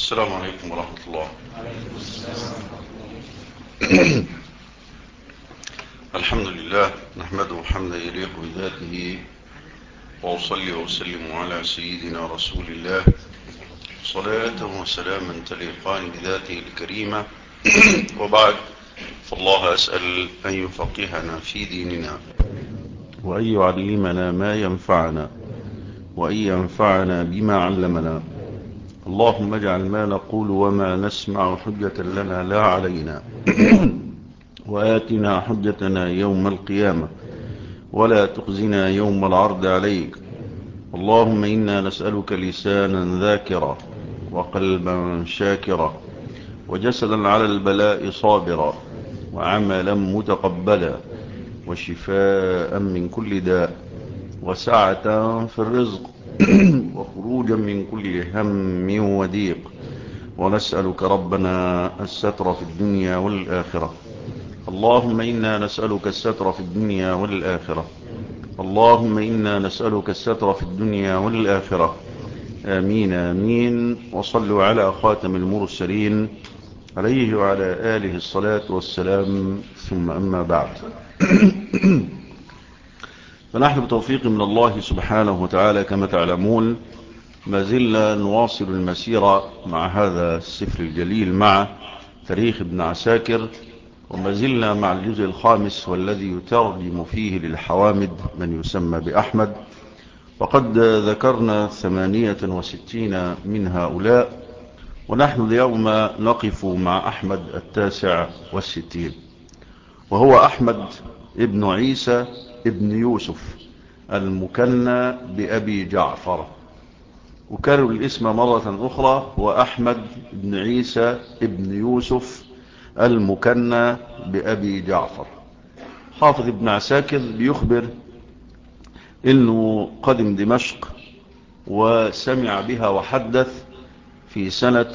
السلام عليكم ورحمة الله. الحمد لله نحمده حمدا يليق بذاته، وأصلي وأسلم على سيدنا رسول الله صلاة وسلاما تليقان بذاته الكريمة. وبعد، فالله أسأل أن يفقهنا في ديننا، وأن يعلمنا ما ينفعنا، وأن ينفعنا بما علمنا. اللهم اجعل ما نقول وما نسمع حجة لنا لا علينا، وآتنا حجتنا يوم القيامة، ولا تخزنا يوم العرض عليك. اللهم إنا نسألك لسانا ذاكرا، وقلبا شاكرا، وجسدا على البلاء صابرا، وعملا متقبلا، وشفاء من كل داء، وسعة في الرزق، وخروجا من كل هم وضيق. ونسألك ربنا الستر في الدنيا والآخرة. اللهم إنا نسألك الستر في الدنيا والآخرة. اللهم إنا نسألك الستر في الدنيا والآخرة. آمين آمين. وصلوا على خاتم المرسلين عليه وعلى آله الصلاة والسلام، ثم أما بعد. فنحن بتوفيق من الله سبحانه وتعالى كما تعلمون ما زلنا نواصل المسيرة مع هذا السفر الجليل، مع تاريخ ابن عساكر، وما زلنا مع الجزء الخامس والذي يترجم فيه للحوامد من يسمى بأحمد. وقد ذكرنا 68 من هؤلاء، ونحن اليوم نقف مع أحمد 69، وهو أحمد ابن عيسى ابن يوسف المكنى بأبي جعفر. وكرر الاسم مرة أخرى، وأحمد بن عيسى ابن يوسف المكنى بأبي جعفر. حافظ ابن عساكر بيخبر إنه قدم دمشق وسمع بها وحدث في سنة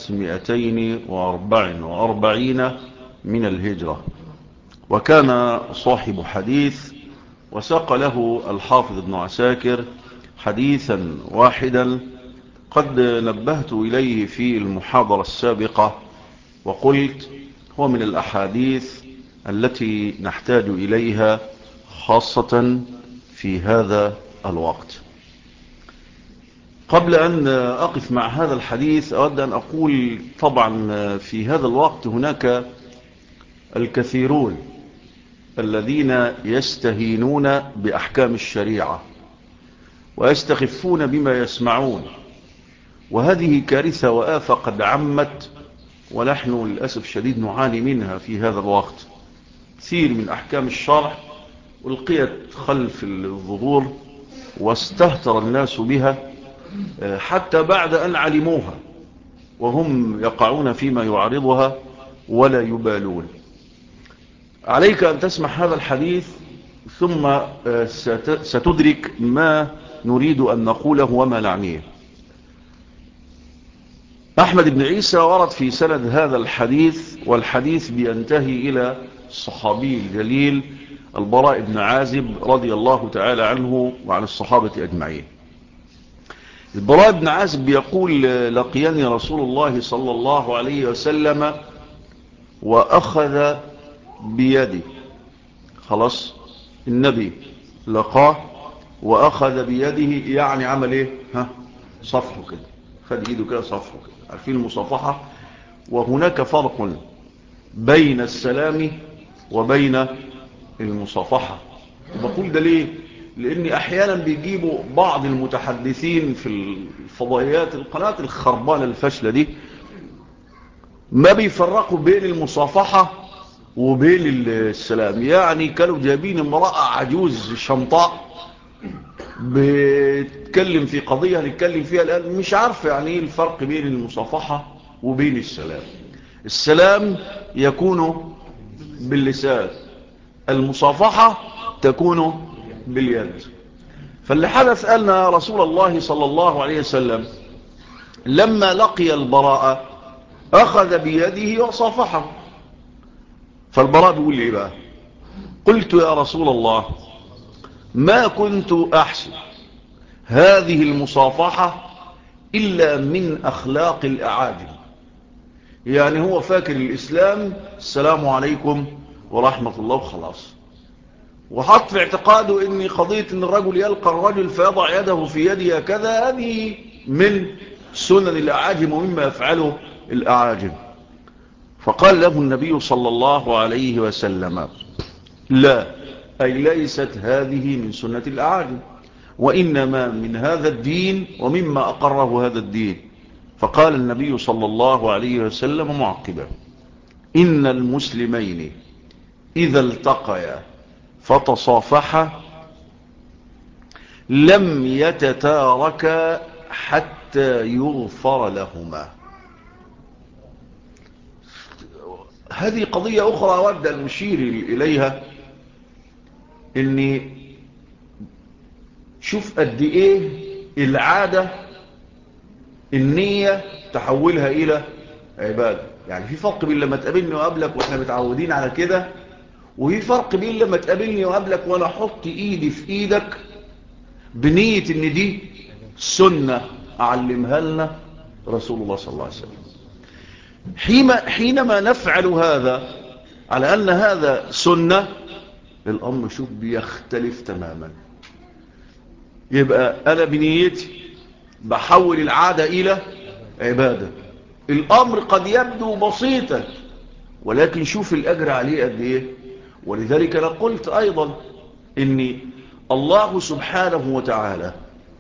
244 من الهجرة، وكان صاحب حديث، وساق له الحافظ ابن عساكر حديثا واحدا قد نبهت إليه في المحاضرة السابقة، وقلت هو من الأحاديث التي نحتاج إليها خاصة في هذا الوقت. قبل أن أقف مع هذا الحديث أود أن أقول طبعا في هذا الوقت هناك الكثيرون الذين يستهينون بأحكام الشريعة ويستخفون بما يسمعون، وهذه كارثة وآفة قد عمت، ونحن للأسف شديد نعاني منها في هذا الوقت. كثير من أحكام الشرع ألقيت خلف الظهور، واستهتر الناس بها حتى بعد أن علموها، وهم يقعون فيما يعارضها ولا يبالون. عليك أن تسمع هذا الحديث ثم ستدرك ما نريد أن نقوله وما نعنيه. أحمد بن عيسى ورد في سند هذا الحديث، والحديث بينتهي إلى الصحابي الجليل البراء بن عازب رضي الله تعالى عنه وعن الصحابة أجمعين. البراء بن عازب يقول: لقيني رسول الله صلى الله عليه وسلم وأخذ بيدي. خلاص، النبي لقاه وأخذ بيده، يعني عمل إيه؟ صفحه كده، خد إيده كده صفحه كده. عارفين المصافحة؟ وهناك فرق بين السلام وبين المصافحة. بقول ده ليه؟ لأن أحيانا بيجيبوا بعض المتحدثين في الفضائيات، القناة الخربانة الفاشلة دي، ما بيفرقوا بين المصافحة وبين السلام. يعني كانوا جايبين امرأة عجوز شمطاء بتتكلم في قضية نتكلم فيها الآن، مش عارف يعني ايه الفرق بين المصافحة وبين السلام. السلام يكون باللسان، المصافحة تكون باليد. فاللي حدث أن رسول الله صلى الله عليه وسلم لما لقي البراء أخذ بيده وصافحه. فالبراء بيقول لي بقى: قلت يا رسول الله ما كنت أحسن هذه المصافحة إلا من أخلاق الأعاجم. يعني هو فاكر الإسلام السلام عليكم ورحمة الله وخلاص، وحط في اعتقاده ان قضية ان الرجل يلقى الرجل فيضع يده في يده كذا، هذه من سنن الأعاجم ومما يفعله الأعاجم. فقال له النبي صلى الله عليه وسلم لا، أي ليست هذه من سنة الأعاجم، وإنما من هذا الدين ومما أقره هذا الدين. فقال النبي صلى الله عليه وسلم معقبا إن المسلمين إذا التقيا فتصافحا لم يتتاركا حتى يغفر لهما. هذه قضية أخرى أود أن نشير إليها، إني شوف قد إيه العادة النية تحولها إلى عبادة. يعني في فرق بين لما تقابلني وقابلك وإحنا متعودين على كده، وفي فرق بين لما تقابلني وقابلك وأنا أحط إيدي في إيدك بنية إن دي سنة أعلمها لنا رسول الله صلى الله عليه وسلم. حينما نفعل هذا على أن هذا سنة، الأمر شوف بيختلف تماما. يبقى أنا بنيتي بحول العادة إلى عبادة. الأمر قد يبدو بسيطا، ولكن شوف الأجر عليه قد إيه. ولذلك أنا قلت أيضا إن الله سبحانه وتعالى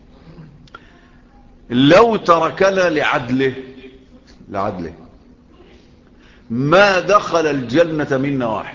لو تركنا لعدله ما دخل الجنة منا واحد.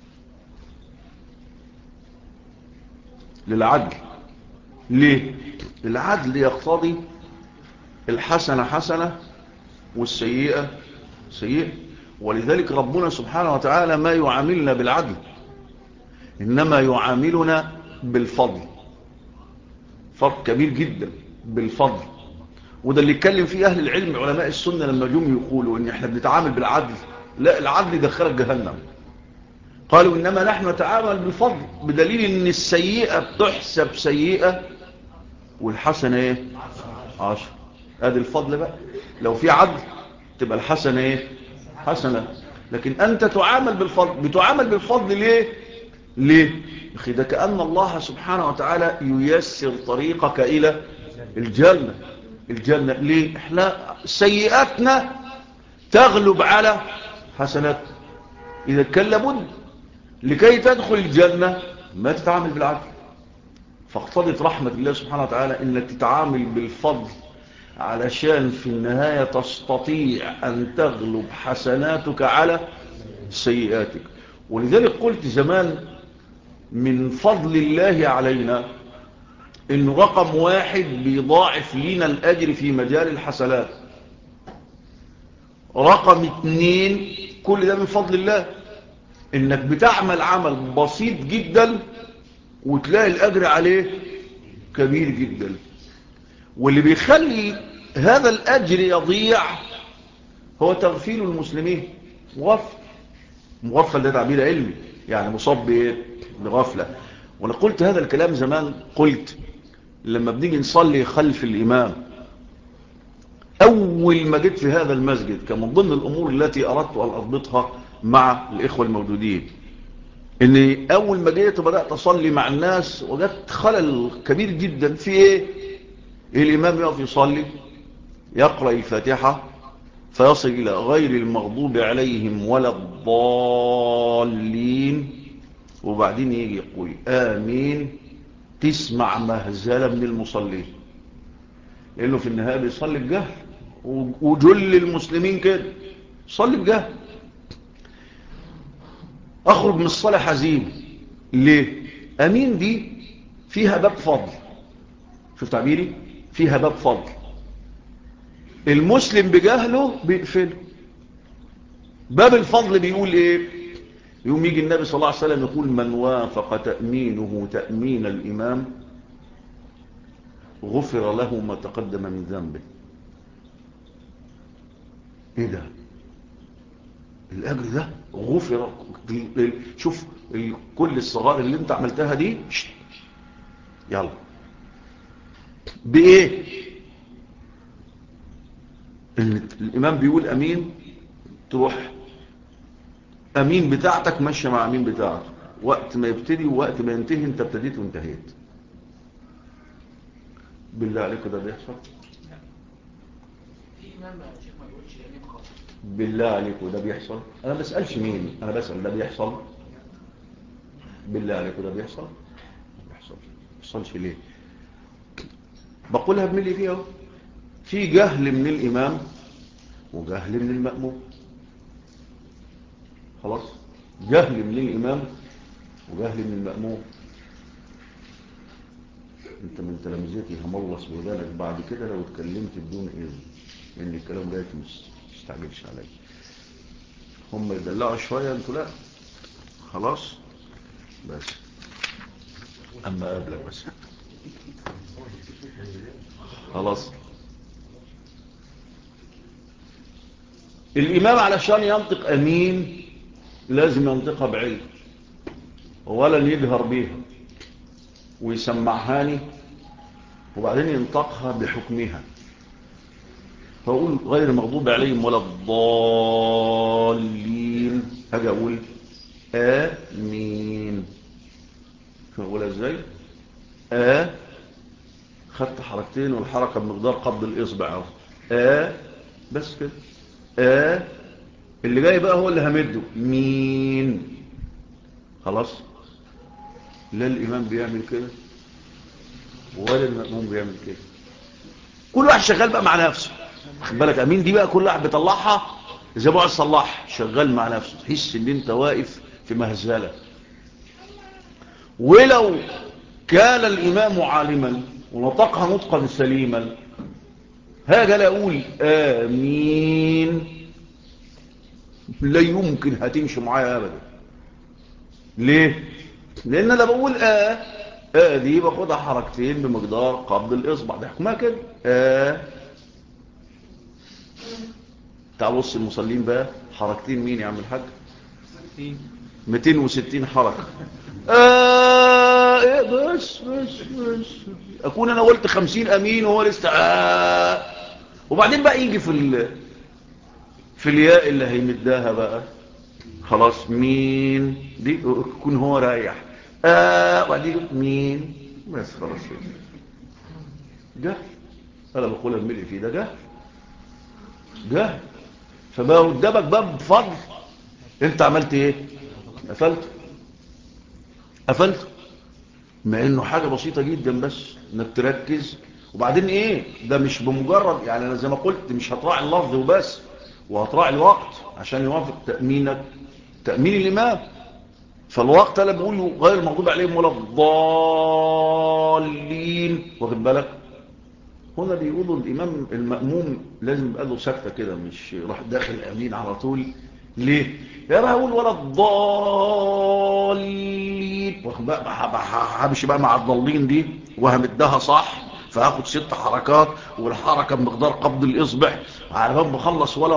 للعدل. ليه؟ العدل يقتضي الحسنة حسنة والسيئة سيئة. ولذلك ربنا سبحانه وتعالى ما يعاملنا بالعدل، إنما يعاملنا بالفضل. فرق كبير جدا بالفضل. وده اللي اتكلم فيه أهل العلم علماء السنة لما جم يقولوا إن احنا بنتعامل بالعدل. لا، العدل دخلك جهنم. قالوا إنما نحن نتعامل بالفضل، بدليل إن السيئة بتحسب سيئة والحسنة ايه 10. ادي الفضل بقى. لو في عدل تبقى الحسنة ايه حسنة. لكن انت تعامل بالفضل. بتعامل بالفضل ليه اخي؟ ده كأن الله سبحانه وتعالى ييسر طريقك الى الجنة. ليه؟ احنا سيئاتنا تغلب على حسنات. اذا كان لابد لكي تدخل الجنة ما تتعامل بالعدل. فاقتضت رحمة الله سبحانه وتعالى انك تتعامل بالفضل علشان في النهاية تستطيع ان تغلب حسناتك على سيئاتك. ولذلك قلت زمان من فضل الله علينا انه رقم 1 بيضاعف لنا الاجر في مجال الحسنات. رقم 2 كل ده من فضل الله، انك بتعمل عمل بسيط جدا وتلاقي الاجر عليه كبير جدا. واللي بيخلي هذا الاجر يضيع هو تغفيل المسلمين. مغفل ده تعبير علمي، يعني مصاب بغفلة. وانا قلت هذا الكلام زمان. قلت لما بنيجي نصلي خلف الامام، اول ما جيت في هذا المسجد كان من ضمن الامور التي اردت ان اضبطها مع الاخوة الموجودين، اني اول ما جيت وبدأت اصلي مع الناس وجدت خلل كبير جدا في ايه. الامام يقف يصلي يقرأ الفاتحة فيصل الى غير المغضوب عليهم ولا الضالين، وبعدين يجي يقول امين، تسمع مهزلة من المصلين، لانه في النهاية بيصلي بجهل. وجل المسلمين كده صلي بجهل. اخرج من الصلاة حزين. ليه؟ امين دي فيها باب فضل. شوف تعبيري، فيها باب فضل. المسلم بجهله بيقفله. باب الفضل بيقول ايه؟ يوم يجي النبي صلى الله عليه وسلم يقول من وافق تأمينه تأمين الامام غفر له ما تقدم من ذنبه. ايه ده؟ الاجر ده غفر. شوف كل الصغار اللي انت عملتها دي يلا بايه؟ الامام بيقول امين تروح امين بتاعتك ماشيه مع امين بتاعته، وقت ما يبتدي ووقت ما ينتهي انت ابتديت وانتهيت. بالله عليكم ده بيحصل؟ بالله عليكم ده بيحصل؟ انا بسألش مين، انا بسأل ده بيحصل؟ بالله عليكم ده بيحصل؟ ما بيحصلش ليه؟ بقولها بملي فيها. في جهل من الامام وجهل من المأموم. خلاص، جهل من الامام وجهل من المأموم. انت من تلامذتي هملص ودانك بعد كده لو اتكلمت بدون اذن، لان الكلام ده مش تستعجلش عليا. هم يدلعوا شويه انتوا لا. خلاص بس اما قابلك بس. خلاص. الامام علشان ينطق امين لازم ينطقها بعلم، ولا يجهر بيها ويسمعهاني وبعدين ينطقها بحكمها. فأقول غير مغضوب عليهم ولا الضالين، هاجي أقول آمين. فأقولها إزاي؟ خدت حركتين والحركة بمقدار قبض الإصبع بس كده. اللي جاي بقى هو اللي همده مين. خلاص. لا الإمام بيعمل كده ولا المأموم بيعمل كده، كل واحد شغال بقى مع نفسه. خد بالك امين دي بقى كل واحد بيطلعها زي ابو الصلاح، شغال مع نفسه، تحس ان انت واقف في مهزله. ولو كان الامام عالما ونطقها نطقا سليما هاجي لا اقول امين لا يمكن هتمشي معايا ابدا. ليه؟ لان انا بقول دي باخدها حركتين بمقدار قبض الاصبع، ده حكمها كده. تعال بص المصلين بقى حركتين مين يا عم الحاج؟ 260 حركة. ايه بس اكون انا قلت 50 امين وهو لسه وبعدين بقى يجي في الياء اللي هيمدها بقى. خلاص مين دي يكون هو رايح وبعدين مين بس. خلاص جهل. انا بقولها بملء فيه ده جهل. فبقى قدامك باب فضل، انت عملت ايه؟ قفلت مع انه حاجة بسيطة جدا بس انك تركز. وبعدين ايه ده مش بمجرد يعني انا زي ما قلت مش هتراعي اللفظ وبس، وهتراعي الوقت عشان يوافق تأمينك تأمين الامام. فالوقت انا بقوله غير المغضوب عليهم ولا الضالين، واخد بالك؟ هنا بيقولوا الامام المأموم لازم يبقى له سكتة كده، مش راح داخل امين على طول. ليه؟ يا بقى اقول ولا الضالين، همشي بقى مع الضالين دي وهمدها صح، فهاخد 6 حركات والحركة بمقدار قبض الاصبع على باب بخلص ولا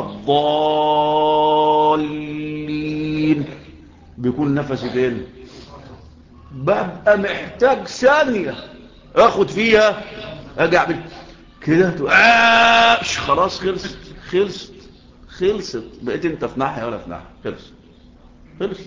الضالين بيكون نفسي فين؟ ببقى محتاج ثانية اخد فيها اجي اعمل كده خلاص خلصت بقيت انت في ناحية ولا في ناحية. خلص.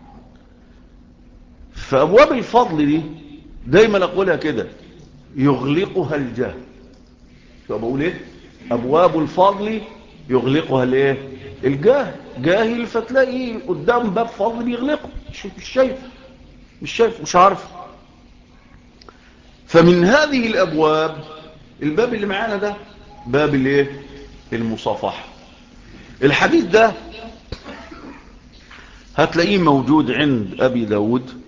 فابواب الفضل دي دايما اقولها كده يغلقها الجهل. فبقول ايه؟ ابواب الفضل يغلقها الايه؟ الجهل. جاهل فتلاقي قدام باب فضل بيغلقه مش شايف مش عارف. فمن هذه الابواب الباب اللي معانا ده باب الايه؟ المصافحه. الحديث ده هتلاقيه موجود عند ابي داود،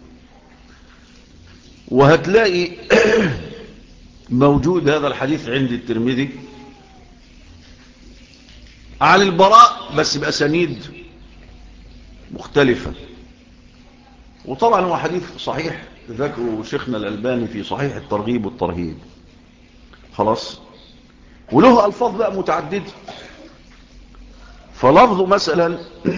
وهتلاقي موجود هذا الحديث عند الترمذي عن البراء بس بأسانيد مختلفة. وطبعا هو حديث صحيح ذكره شيخنا الألباني في صحيح الترغيب والترهيب. خلاص. وله ألفاظ بقى متعددة. فلفظه مثلا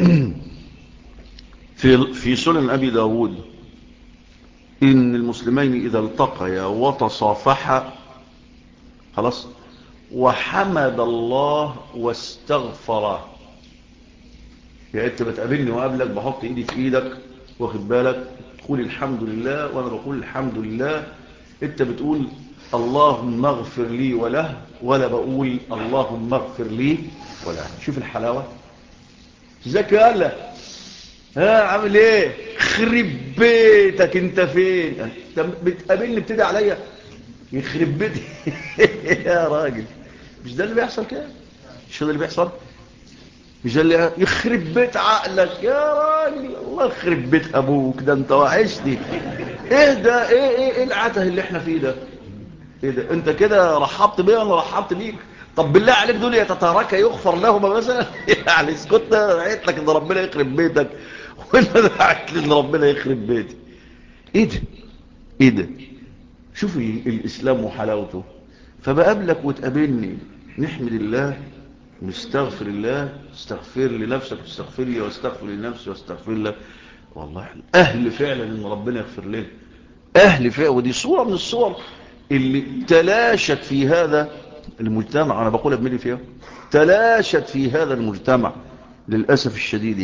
في سنن أبي داود إن المسلمين إذا التقيا وتصافحا خلاص وحمد الله واستغفرا يعني انت بتقابلني وقابلك بحط ايدي في ايدك، واخد بالك، تقول الحمد لله وانا بقول الحمد لله، انت بتقول اللهم اغفر لي وله، ولا بقول اللهم اغفر لي وله. شوف الحلاوة. ازيك يا هلا، ها عامل ايه، خرب بيتك انت فين، انت بتقابلني بتدعي عليا، يخرب بيتي. يا راجل، مش ده اللي بيحصل كده؟ مش ده اللي بيحصل؟ مش ده اللي يخرب بيت عقلك يا راجل، الله يخرب بيت ابوك، ده انت وحشني. ايه ده، ايه العته اللي احنا فيه ده؟ ايه ده، انت كده رحبت بيا ولا رحبت بيك؟ طب بالله عليك دول يتتارك يغفر لهما مثلا؟ يعني اسكت، انا دعيت لك ان ربنا يخرب بيتك وانت دعيت لي ان ربنا يخرب بيتي. ايه ده، ايه ده؟ شوف الاسلام وحلاوته. فبقابلك وتقابلني، نحمد الله ونستغفر الله، استغفر لنفسك واستغفر لي واستغفر لنفسي واستغفر لك. والله احنا اهل فعلا ان ربنا يغفر لنا، اهل فعلا. ودي صورة من الصور اللي تلاشت في هذا المجتمع، انا بقولها بملي فيها، تلاشت في هذا المجتمع للأسف الشديد.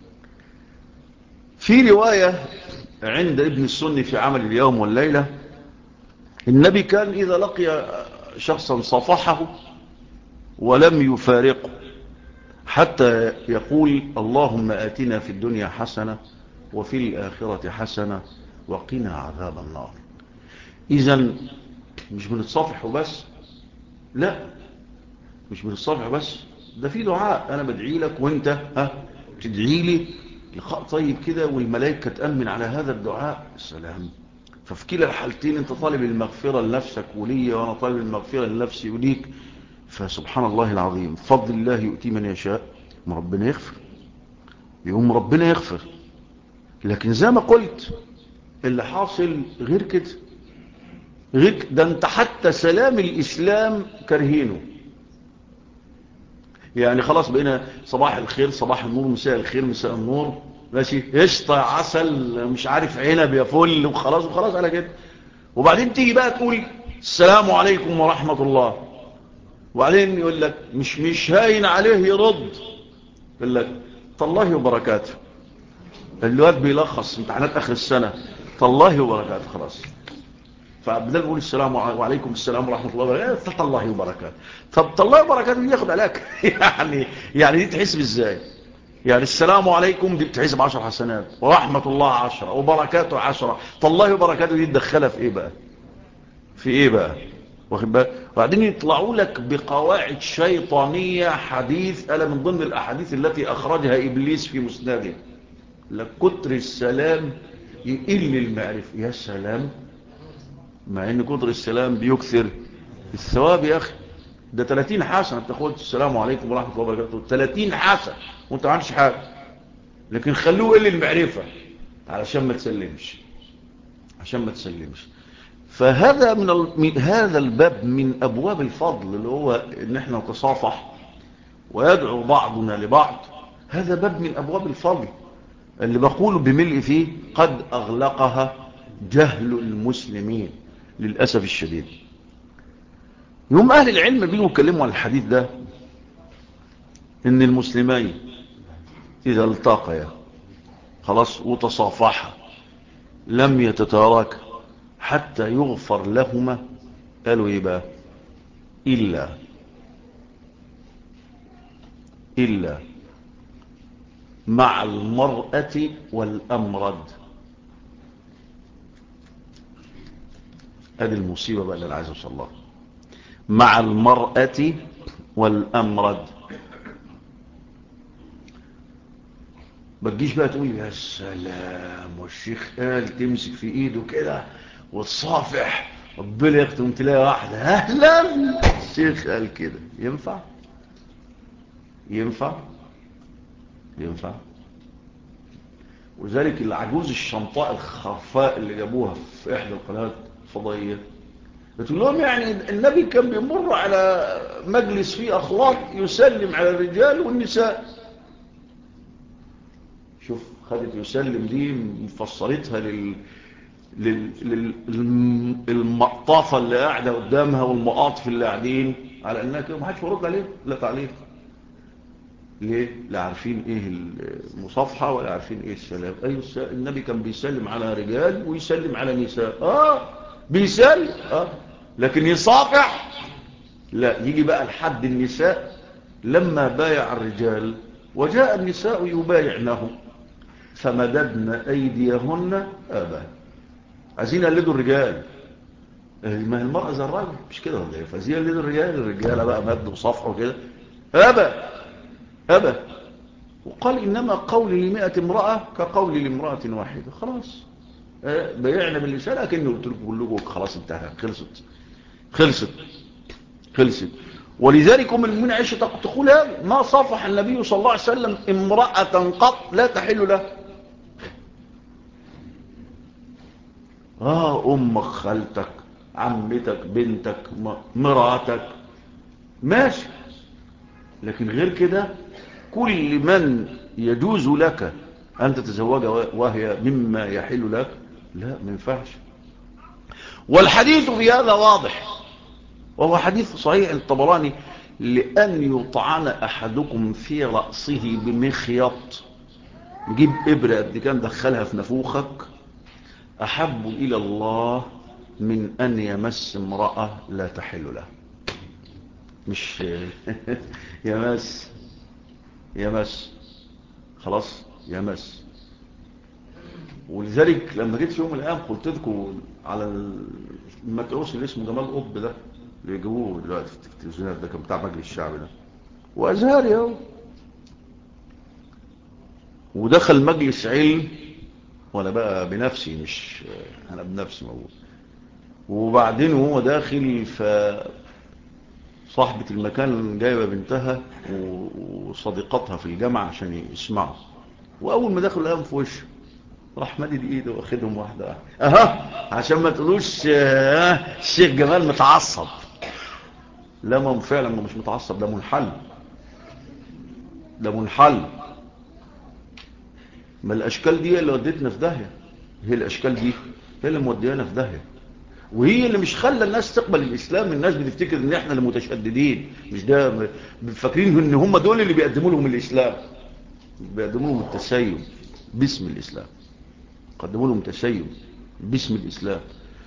في رواية عند ابن السني في عمل اليوم والليلة، النبي كان إذا لقي شخصا صفحه ولم يفارقه حتى يقول اللهم آتنا في الدنيا حسنة وفي الآخرة حسنة وقنا عذاب النار. إذن مش بنتصافح وبس، لا، مش بنتصافح بس، ده في دعاء أنا بدعي لك وانت تدعي لي، لقاء طيب كده والملائكة تأمن على هذا الدعاء. السلام. ففي كلا الحالتين انت طالب المغفرة لنفسك ولي، وانا طالب المغفرة لنفسي وليك. فسبحان الله العظيم، فضل الله يؤتي من يشاء، ما ربنا يغفر، يقوم ربنا يغفر. لكن زي ما قلت اللي حاصل غير كده، غير ده، انت حتى سلام الإسلام كرهينه. يعني خلاص بقينا صباح الخير صباح النور، مساء الخير مساء النور، ماشي، قشطة عسل مش عارف عنب يا فل، وخلاص وخلاص على كده. وبعدين تيجي بقى تقول السلام عليكم ورحمة الله، وبعدين يقول لك مش هاين عليه يرد، يقول لك طالله وبركاته. الواد بيلخص امتحانات اخر السنة، طالله وبركاته، خلاص. فبدل نقول السلام وعليكم السلام ورحمة الله وبركاته، طالله وبركاته. طب طالله وبركاته دي ياخد عليك. يعني دي تحسب ازاي؟ يعني السلام عليكم دي بتحسب 10 حسنات، ورحمة الله 10، وبركاته 10، طالله وبركاته دي تدخلها في ايه بقى؟ في ايه بقى؟ واخد بالك؟ وبعدين يطلعوا لك بقواعد شيطانية حديث، ألا من ضمن الأحاديث التي أخرجها إبليس في مسنده، لكتر السلام يقل المعرفة. يا سلام، مع ان كتر السلام بيكثر الثواب يا أخي. ده 30 حسنة بتاخد السلام عليكم ورحمة الله وبركاته، 30 حسنة وانت ما عملش حاجة. لكن خلوه يقل المعرفة علشان ما تسلمش، عشان ما تسلمش. فهذا من هذا الباب من أبواب الفضل، اللي هو إن احنا نتصافح ويدعو بعضنا لبعض. هذا باب من أبواب الفضل اللي بقول بملء فيه قد أغلقها جهل المسلمين للأسف الشديد. يوم أهل العلم بيجوا يتكلموا عن الحديث ده، إن المسلمين إذا التقيا خلاص وتصافحا لم يتتاركا حتى يغفر لهما، قالوا إيه بقى؟ إلا مع المرأة والأمرد. هذه المصيبة بقى اللي أنا عايز أوصل لها، مع المرأة والأمرد. ما تجيش بقى تقول يا سلام والشيخ قال تمسك في ايده كده وتصافح ربنا يختم تلاقي واحدة اهلا الشيخ قال كده. ينفع؟ ينفع؟ ينفع؟ وذلك العجوز الشمطاء الخرفاء اللي جابوها في احدى القنوات الفضائية بتقول لهم يعني النبي كان بيمر على مجلس فيه اخلاق يسلم على الرجال والنساء. شوف خدت يسلم دي مفصلتها للمقطافة اللي قاعدة قدامها والمقاطف اللي قاعدين، على انها كده محدش يرد عليه، لا تعليق. ليه؟ لا عارفين ايه المصافحة ولا عارفين ايه السلام. ايوه النبي كان بيسلم على رجال ويسلم على نساء. بيسلم لكن يصافح لا. يجي بقى لحد النساء لما بايع الرجال وجاء النساء يبايعنه فمددنا ايديهن ابا. عايزين يقلدوا الرجال. ما هي المرأة زي الراجل مش كده ولا ايه؟ فعايزين يقلدوا الرجال بقى مدوا وصافحوا كده ابا. وقال إنما قولي ل100 امرأة كقولي لامرأة واحدة. خلاص بيعنا باللسان لكنه قلت لكم كلكم خلاص انتهى. خلصت. ولذلك من عائشة تقول ما صافح النبي صلى الله عليه وسلم امرأة قط لا تحل له. أمك، خالتك، عمتك، بنتك، مراتك ماشي، لكن غير كده كل من يجوز لك أن تتزوجها وهي مما يحل لك لا، ما ينفعش. والحديث في هذا واضح، وهو حديث صحيح الطبراني: لأن يطعن أحدكم في رأسه بمخيط، جيب إبرة قد كان دخلها في نفوخك، أحب إلى الله من أن يمس امرأة لا تحل له. مش يمس خلاص يمس. ولذلك لما جيت في يوم من الأيام قلت لكم على المتعوس اللي اسمه جمال قطب ده اللي يجيبوه دلوقتي في التلفزيونات، ده كان بتاع مجلس الشعب ده وأزهري اهو، ودخل مجلس علم وانا بقى بنفسي، مش انا بنفسي موجود. وبعدين هو داخل فصاحبة المكان جايبة بنتها وصديقتها في الجامعة عشان يسمعوا، واول ما دخلوا لقاهم في وشه راح مدد ايده واخدهم واحدة عشان ما تقولوش الشيخ جمال متعصب. لا، ما فعلا مش متعصب، ده منحل. ما الاشكال دي اللي ودتنا في داهية، هي الاشكال دي هي اللي موديانا في داهية، وهي اللي مش خلى الناس تقبل الاسلام. الناس بتفتكر ان احنا اللي متشددين، مش ده، فاكرين ان هم دول اللي بيقدموا لهم الاسلام، بيقدموا لهم التسيب باسم الاسلام، قدموا لهم تسيب باسم الاسلام.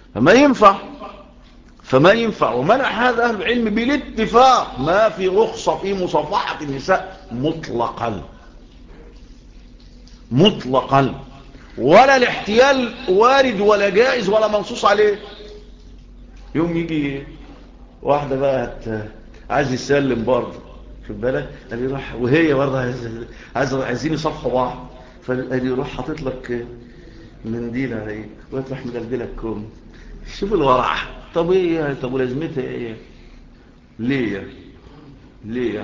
فما ينفع. ومنع هذا اهل العلم بالاتفاق ما في رخصة في مصافحة النساء مطلقا، ولا الاحتيال وارد ولا جائز ولا منصوص عليه. يوم يجي واحدة بقى عايز يسلم برضه، خد بالك، قال يروح وهي برضه عايزين يصفحوا بعض، فقال يروح حاطط لك منديل عليك ويطرح مدلدلك كوم. شوف الورع. طب ايه؟ طب ولازمتها ايه؟ ليه؟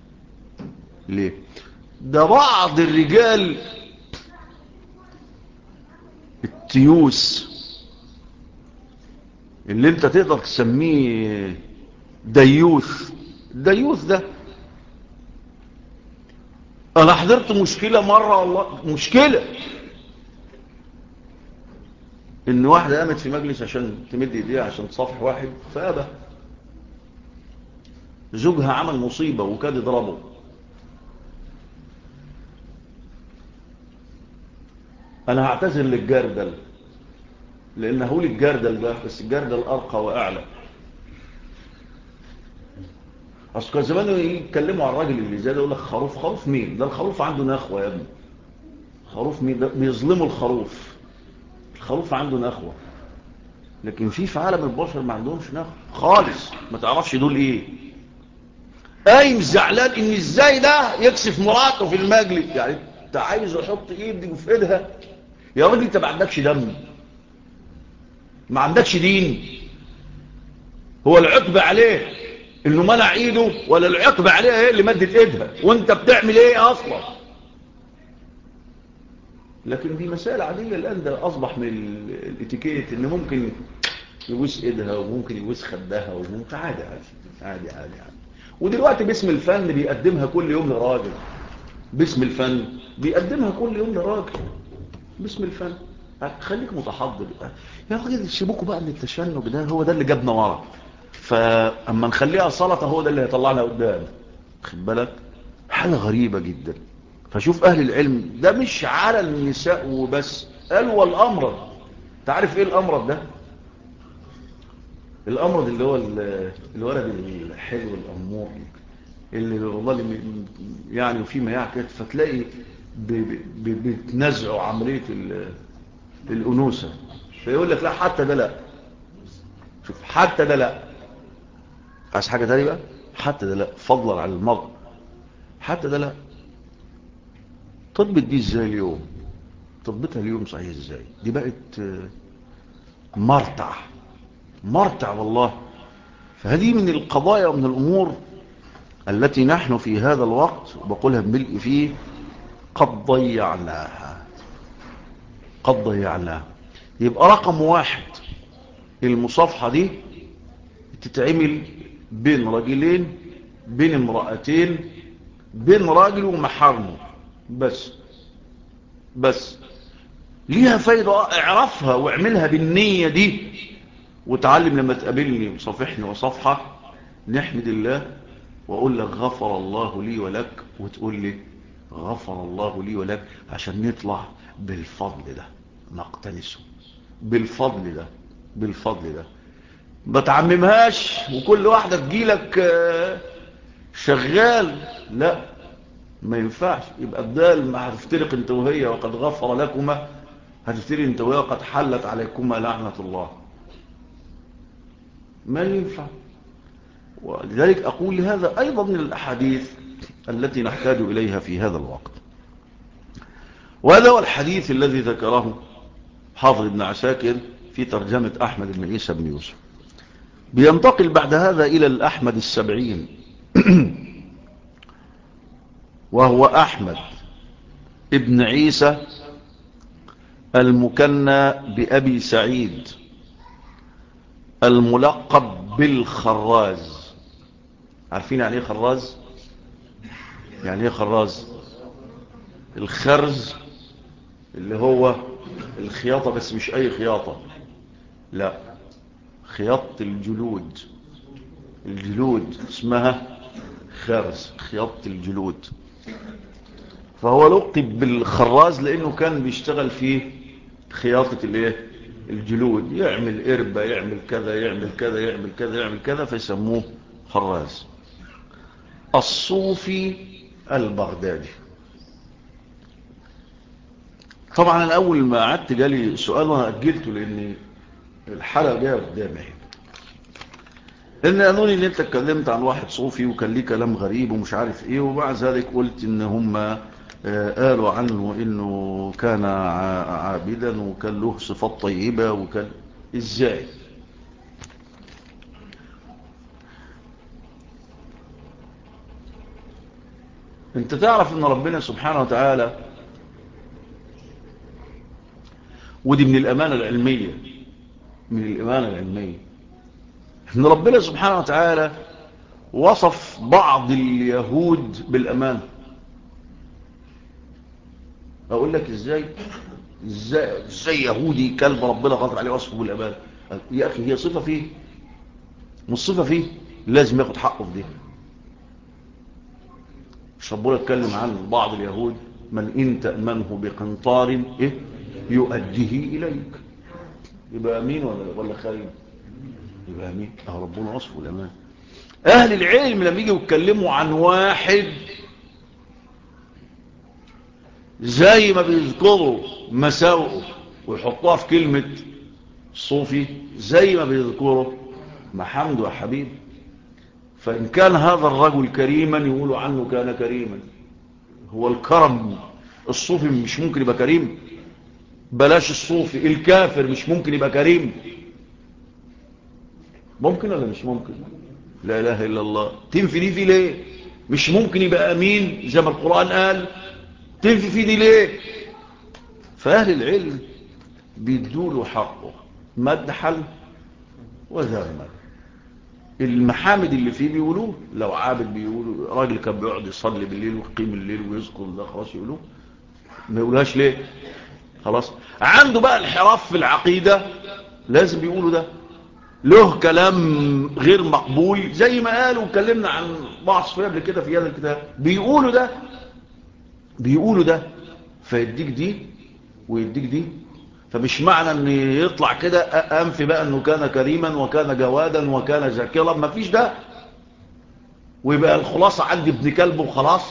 ده بعض الرجال التيوس اللي انت تقدر تسميه ديوث ده، انا حضرت مشكلة مرة، والله مشكلة، ان واحدة قامت في مجلس عشان تمد ايديها عشان تصافح واحد فأبى. زوجها عمل مصيبة وكاد يضربه. انا هعتذر للجردل، لان هقول الجردل ده بس الجردل ارقى واعلى. اصل كان زمان يتكلموا عن الراجل اللي زي ده يقول لك خروف مين ده؟ الخروف عنده نخوة يا ابني. خروف مين ده؟ بيظلموا الخروف عنده نخوة، لكن في عالم البشر ما عندهمش نخوة خالص. ما تعرفش دول ايه، قايم زعلان ان ازاي ده يكسف مراته في المجلس. يعني انت عايز يحط ايدي في ايدها؟ يا راجل انت ما عندكش دم، ما عندكش دين. هو العقب عليه انه منع ايده، ولا العقب عليها هي اللي مدت ايدها؟ وانت بتعمل ايه اصلا؟ لكن دي مسائل عادية الان، ده اصبح من الاتيكيت ان ممكن يبوس ايدها وممكن يبوس خدها وممكن عادي. ودلوقتي باسم الفن بيقدمها كل يوم لراجل، باسم الفن بيقدمها كل يوم لراجل، باسم الفن. خليك متحضر يا راجل، سيبوكوا بقى من التشنج ده، هو ده اللي جابنا ورا. فاما نخليها سلطه هو ده اللي هيطلعنا قدام، خد بالك. حاجة غريبة جدا. فشوف أهل العلم ده مش على النساء وبس، قال والأمرض. تعرف إيه الأمرض ده؟ الأمرض اللي هو الولد الحلو الأمور اللي والله يعني وفيما يعكس، فتلاقي بتنزعوا عملية الأنوثة، فيقول لك لا حتى ده لا. شوف حتى ده لا، عايز حاجة تانية بقى؟ حتى ده لا، فضلا عن المرض حتى ده لا. طبت دي ازاي اليوم؟ طبتها اليوم صحيح ازاي؟ دي بقت مرتع والله. فهذه من القضايا ومن الأمور التي نحن في هذا الوقت وبقولها بملء فيه قد ضيعناها. يبقى رقم 1 المصافحة دي تتعمل بين رجلين، بين امرأتين، بين راجل ومحارمه بس ليها فايدة. اعرفها واعملها بالنية دي، وتعلم لما تقابلني وصافحني وصفحة نحمد الله وأقول لك غفر الله لي ولك، وتقول لي غفر الله لي ولك، عشان نطلع بالفضل ده، نقتنسه بالفضل ده. ما تعممهاش وكل واحدة تجيلك شغال، لا ما ينفعش. يبقى بدال ما هتفترق انت وهي وقد غفر لكما، هتفترق انت وهي وقد حلت عليكما لعنة الله. ما ينفع. ولذلك أقول هذا أيضا من الأحاديث التي نحتاج إليها في هذا الوقت. وهذا هو الحديث الذي ذكره حافظ ابن عساكر في ترجمة أحمد بن عيسى بن يوسف. بينتقل بعد هذا إلى الأحمد 70 وهو أحمد ابن عيسى المكنى بأبي سعيد الملقب بالخراز. عارفين يعني ايه خراز؟ يعني ايه خراز؟ الخرز اللي هو الخياطة، بس مش اي خياطة، لا، خياطة الجلود اسمها خرز، خياطة الجلود. فهو لقب بالخراز لانه كان بيشتغل في خياطة الايه؟ الجلود، يعمل قربة، يعمل كذا فيسموه خراز. الصوفي البغدادي. طبعا انا اول ما قعدت جالي سؤال وانا اجلته لان الحلقه جايه قدامي، لان قالوا لي ان انت اتكلمت عن واحد صوفي وكان ليه كلام غريب ومش عارف ايه، وبعد ذلك قلت ان هم قالوا عنه انه كان عابدا وكان له صفات طيبه وكان ازاي. انت تعرف ان ربنا سبحانه وتعالى، ودي من الامانه العلميه، ان ربنا سبحانه وتعالى وصف بعض اليهود بالأمان. أقول لك إزاي يهودي كلب ربنا قدر عليه وصفه بالأمان؟ يا أخي هي صفة فيه، مش صفة فيه، لازم ياخد حقه في دي. مش ربنا اتكلم عن بعض اليهود من إن تأمنه بقنطار إيه يؤديه إليك، يبقى أمين ولا خاين؟ يبقى أمين. ربنا وصفه الأمان. أهل العلم لما يجوا يتكلموا عن واحد زي ما بيذكروا مساوئه ويحطوها في كلمة صوفي، زي ما بيذكروا محمد وحبيب. فإن كان هذا الرجل كريما يقولوا عنه كان كريما. هو الكرم الصوفي مش ممكن يبقى كريم؟ بلاش الصوفي، الكافر مش ممكن يبقى كريم؟ ممكن ولا مش ممكن؟ لا إله إلا الله. تنفي دي في ليه؟ مش ممكن يبقى أمين زي ما القرآن قال، تنفي في دي ليه؟ فأهل العلم بيدوله حقه مدحا وذما. المحامد اللي فيه بيقولوه، لو عابد بيقولوا، راجل كان بيقعد يصلي بالليل ويقيم الليل ويذكر ده، خلاص يقولوه. ما يقولهاش ليه؟ خلاص عنده بقى انحراف في العقيدة، لازم بيقولوا ده. له كلام غير مقبول زي ما قالوا وكلمنا عن بعض الصفات قبل كده في هذا الكتاب، بيقولوا ده فيديك دي ويديك دي. فمش معنى ان يطلع كده انفي بقى انه كان كريما وكان جوادا وكان ذاكرا، ما فيش ده، ويبقى الخلاصة عندي ابن كلب وخلاص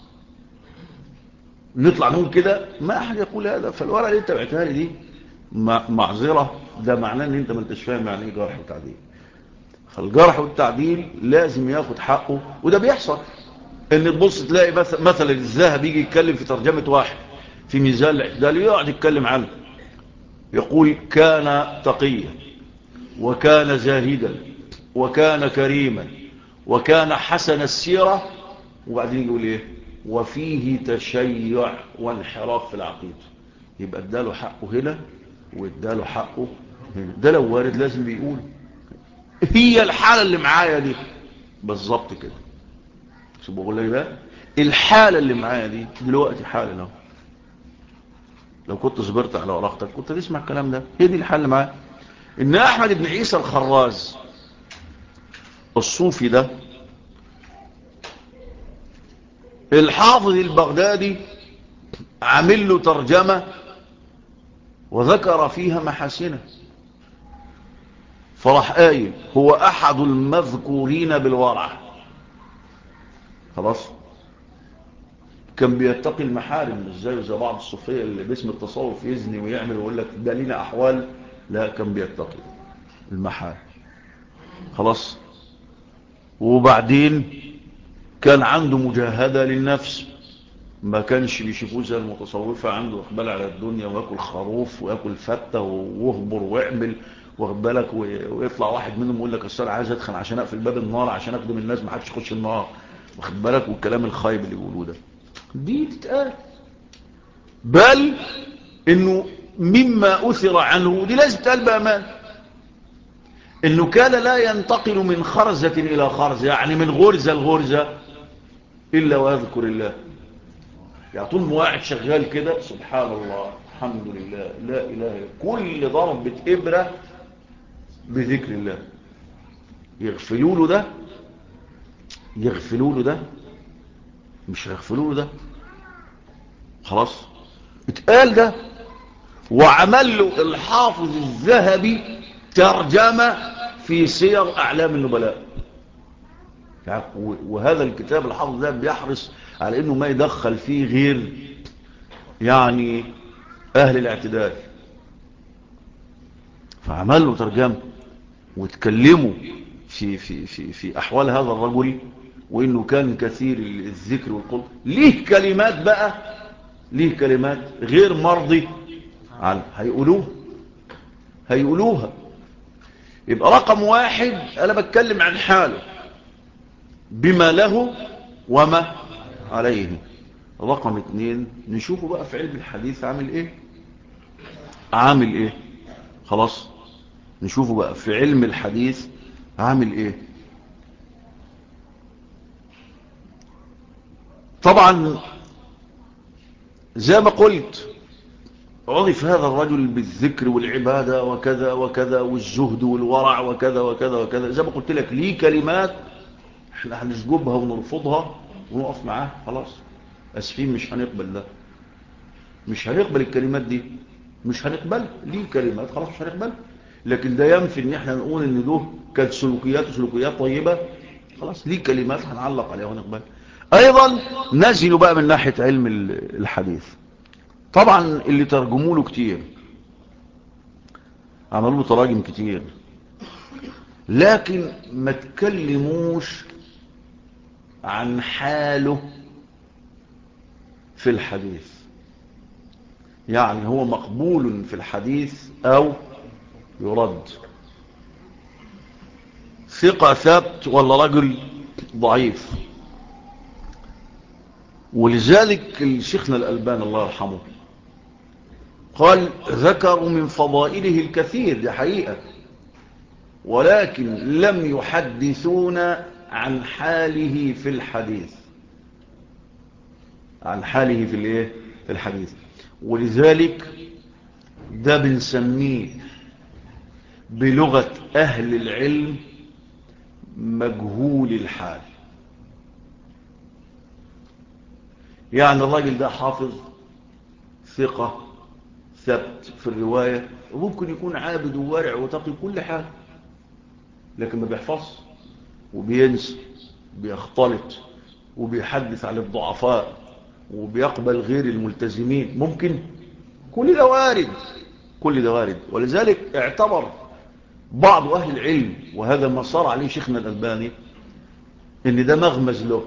نطلع نقول كده. ما احد يقول هذا. فالورقه اللي انت بعتها لي دي معذره، ده معناه ان انت ما انتش فاهم يعني ايه جرح وتعديل. فالجرح والتعديل لازم ياخد حقه، وده بيحصل. ان تبص تلاقي مثلا الذهبي يجي يتكلم في ترجمه واحد في ميزان الاعتدال، يقعد يتكلم عنه، يقول كان تقيا وكان زاهدا وكان كريما وكان حسن السيره، وبعدين يقول ايه وفيه تشيع وانحراف في العقيده. يبقى اداله حقه هنا واداله حقه هنا. ده لو وارد لازم بيقول هي الحاله اللي معايا دي بالظبط كده. شو بقول لك ده الحاله اللي معايا دي دلوقتي حالا. لو كنت صبرت على ورقتك كنت تسمع الكلام ده. هي دي الحاله اللي معايا. ان احمد بن عيسى الخراز الصوفي ده الحافظ البغدادي عامل له ترجمة وذكر فيها محاسنه، فراح قايل هو احد المذكورين بالورع. خلاص، كان بيتقي المحارم مش زي بعض الصوفيه اللي باسم التصوف يزني ويعمل ويقول لك ده لينا احوال. لا، كان بيتقي المحارم. خلاص، وبعدين كان عنده مجاهدة للنفس، ما كانش بيشوفوه زي المتصوفة عنده اقبال على الدنيا وياكل خروف وياكل فتة ويهبر ويعمل واخد بالك، ويطلع واحد منهم يقول لك الصلاة عايز ادخل عشان اقفل باب النار عشان اخدم الناس ما حدش يخش النار، واخد بالك، والكلام الخايب اللي بيقولوه ده دي تتقال. بل انه مما اثر عنه دي لازم تقال بامان، انه كان لا ينتقل من خرزة الى خرزة، يعني من غرزة لغرزة الا ويذكر الله. يعني طول ما واحد شغال كده سبحان الله الحمد لله لا اله الا كل ضربة ابرة بذكر الله. يغفلوا له ده مش هيغفلوا له ده. خلاص اتقال ده. وعمل له الحافظ الذهبي ترجمة في سير اعلام النبلاء. وهذا الكتاب الحافظ الذهبي بيحرص على انه ما يدخل فيه غير يعني اهل الاعتدال. فعمل له ترجمة وتكلموا في احوال هذا الرجل، وانه كان كثير الذكر والقرب. ليه كلمات بقى، ليه كلمات غير مرضي عنه هيقولوها. يبقى رقم واحد انا بتكلم عن حاله بما له وما عليه. رقم اتنين نشوفه بقى في علم الحديث عامل ايه. خلاص، نشوفه بقى في علم الحديث عامل ايه. طبعا زي ما قلت عرف هذا الرجل بالذكر والعبادة وكذا وكذا والزهد والورع وكذا وكذا وكذا. زي ما قلت لك ليه كلمات احنا هنسجبها ونرفضها ونقف معاه. خلاص اسفين مش هنقبل ده، مش هنقبل الكلمات دي، مش هنقبل ليه كلمات خلاص مش هنقبل. لكن ده ينفي ان احنا نقول ان ده كانت سلوكيات طيبة. خلاص ليه كلمات هنعلق عليها ونقبل. ايضا نزلوا بقى من ناحية علم الحديث. طبعا اللي ترجموا له كتير، عملوا له تراجم كتير، لكن ما تكلموش عن حاله في الحديث. يعني هو مقبول في الحديث او يرد، ثقة ثبت ولا رجل ضعيف. ولذلك الشيخنا الألباني الله يرحمه قال ذكروا من فضائله الكثير، دي حقيقة، ولكن لم يحدثونا عن حاله في الحديث. عن حاله في الايه في الحديث. ولذلك ده بنسميه بلغة أهل العلم مجهول الحال. يعني الراجل ده حافظ ثقة ثبت في الرواية، وممكن يكون عابد وورع وتقي كل حاجة، لكن ما بيحفظ وبينسى، بيختلط، وبيحدث عن الضعفاء، وبيقبل غير الملتزمين. ممكن كل ده وارد، كل ده وارد. ولذلك اعتبر بعض أهل العلم، وهذا ما صار عليه شيخنا الألباني، ان ده مغمز له،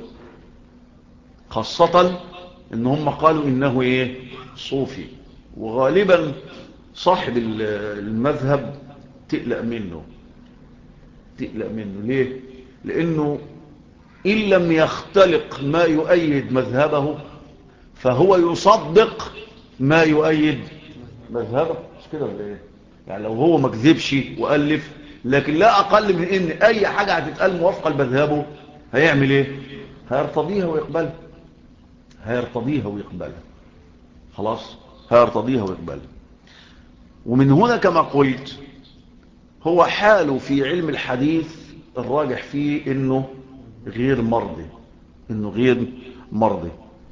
خاصة ان هم قالوا انه ايه صوفي. وغالبا صاحب المذهب تقلق منه، تقلق منه. ليه؟ لانه ان لم يختلق ما يؤيد مذهبه فهو يصدق ما يؤيد مذهبه. مش كده ولا ايه؟ يعني لو هو ما كذبش والف، لكن لا اقل من ان اي حاجه هتتقال موافقه لمذهبه، هيعمل ايه؟ هيرتضيها ويقبلها، هيرتضيها ويقبلها. خلاص، هيرتضيها ويقبلها. ومن هنا كما قلت هو حاله في علم الحديث الراجح فيه انه غير مرضي، انه غير مرضي.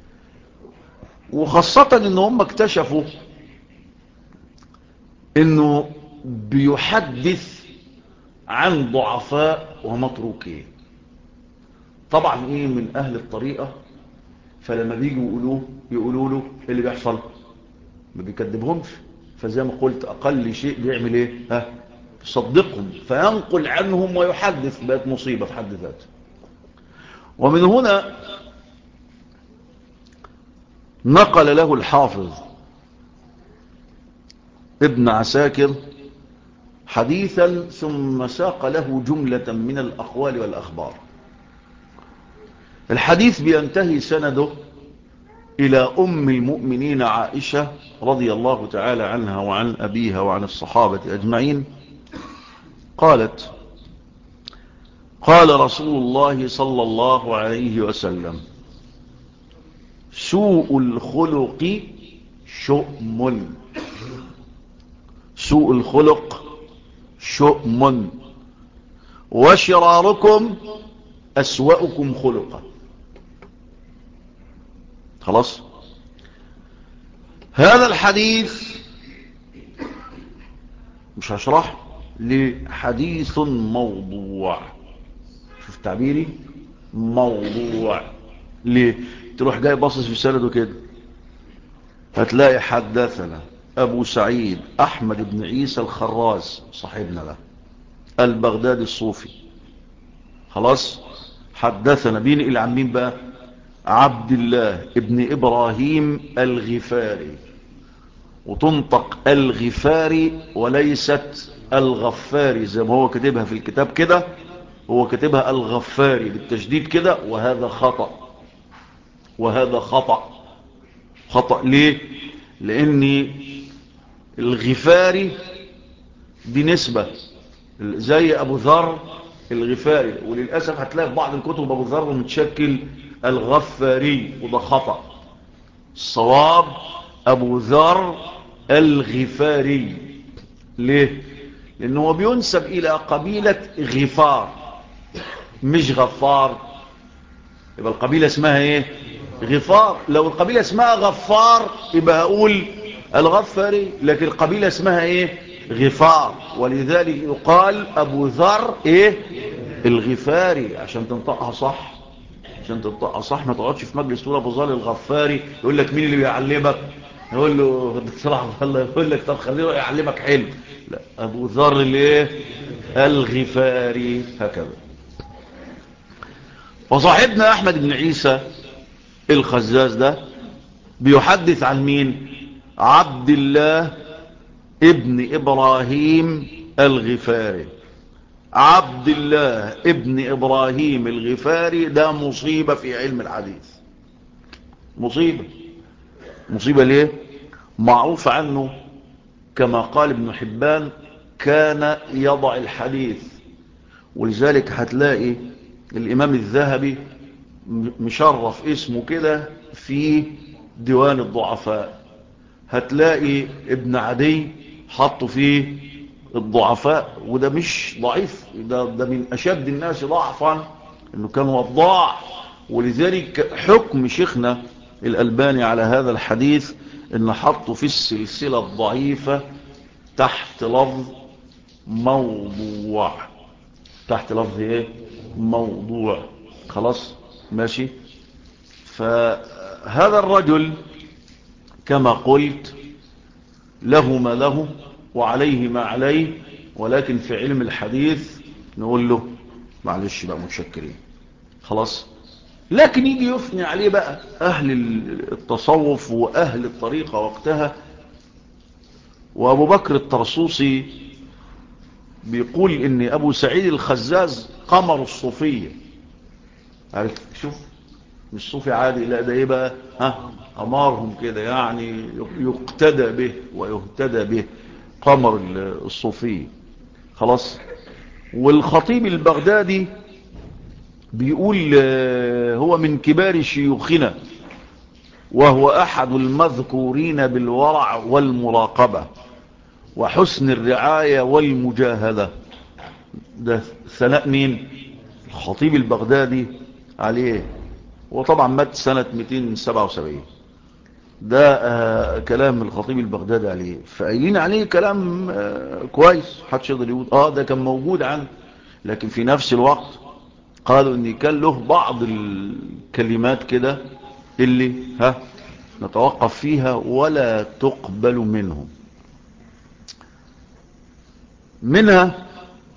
وخاصة ان هم اكتشفوا انه بيحدث عن ضعفاء ومتروكين. طبعا ايه من اهل الطريقة، فلما بيجوا يقولوا له إيه اللي بيحصل، ما بيكذبهمش. فزي ما قلت اقل شيء بيعمل ايه؟ يصدقهم، فينقل عنهم ويحدث. بقت مصيبة في حد ذاته. ومن هنا نقل له الحافظ ابن عساكر حديثا ثم ساق له جملة من الأقوال والأخبار. الحديث بينتهي سنده إلى أم المؤمنين عائشة رضي الله تعالى عنها وعن أبيها وعن الصحابة أجمعين، قالت: قال رسول الله صلى الله عليه وسلم: سوء الخلق شؤم. سوء الخلق شؤم، وشراركم أسوأكم خلقا. خلاص، هذا الحديث مش هشرح لحديث موضوع. شوف تعبيري، موضوع. ليه؟ تروح جاي باصص في سنده كده، هتلاقي حدثنا أبو سعيد أحمد بن عيسى الخراز صاحبنا ده البغدادي الصوفي. خلاص، حدثنا بين إلى عمين بقى عبد الله ابن إبراهيم الغفاري، وتنطق الغفاري وليست الغفاري زي ما هو كتبها في الكتاب كده، هو كتبها الغفاري بالتشديد كده، وهذا خطأ، وهذا خطأ. خطأ ليه؟ لأن الغفاري دي نسبة زي أبو ذر الغفاري، وللأسف هتلاقي في بعض الكتب أبو ذر متشكل الغفاري، وده خطأ. الصواب أبو ذر الغفاري. ليه؟ لأنه هو بينسب إلى قبيلة غفار مش غفار. يبقى القبيلة اسمها ايه؟ غفار. لو القبيلة اسمها غفار يبقى أقول الغفاري، لكن القبيلة اسمها ايه؟ غفار. ولذلك يقال أبو ذر ايه؟ الغفاري، عشان تنطقها صح، عشان تنطقها صح. ما تقعدش في مجلس تقول أبو ذر الغفاري، يقول لك مين اللي بيعلمك؟ يقول له صلاح الله، يقول لك طب خليه يعلمك حلو. لا، أبو ذر الايه؟ الغفاري. هكذا. وصاحبنا أحمد بن عيسى الخزاز ده بيحدث عن مين؟ عبد الله ابن إبراهيم الغفاري. عبد الله ابن إبراهيم الغفاري ده مصيبة في علم الحديث، مصيبة. مصيبة ليه؟ معروف عنه كما قال ابن حبان كان يضع الحديث. ولذلك هتلاقي الإمام الذهبي مشرف اسمه كده في ديوان الضعفاء. هتلاقي ابن عدي حطه فيه الضعفاء، وده مش ضعيف، ده من أشد الناس ضعفا، انه كان وضاع. ولذلك حكم شيخنا الألباني على هذا الحديث ان حطه في السلسلة الضعيفة تحت لفظ موضوع. تحت لفظ ايه؟ موضوع. خلاص ماشي. فهذا الرجل كما قلت له ما له وعليه ما عليه، ولكن في علم الحديث نقول له معلش بقى متشكرين خلاص. لكن يجي يثني عليه بقى أهل التصوف وأهل الطريقة وقتها. وأبو بكر الطرسوسي بيقول إن أبو سعيد الخزاز قمر الصوفية. عارف شوف، مش صوفي عادي، لا ده ايه بقى، ها، قمرهم كده يعني، يقتدى به ويهتدى به، قمر الصوفية. خلاص. والخطيب البغدادي بيقول هو من كبار شيوخنا، وهو أحد المذكورين بالورع والمراقبة وحسن الرعاية والمجاهدة. ده ثناء مين؟ الخطيب البغدادي عليه. وطبعا مات سنة 277. ده كلام الخطيب البغدادي عليه، فقايلين عليه كلام كويس، محدش يقدر يقول ده كان موجود عنه. لكن في نفس الوقت قالوا ان كان له بعض الكلمات كده اللي نتوقف فيها ولا تقبل منهم. منها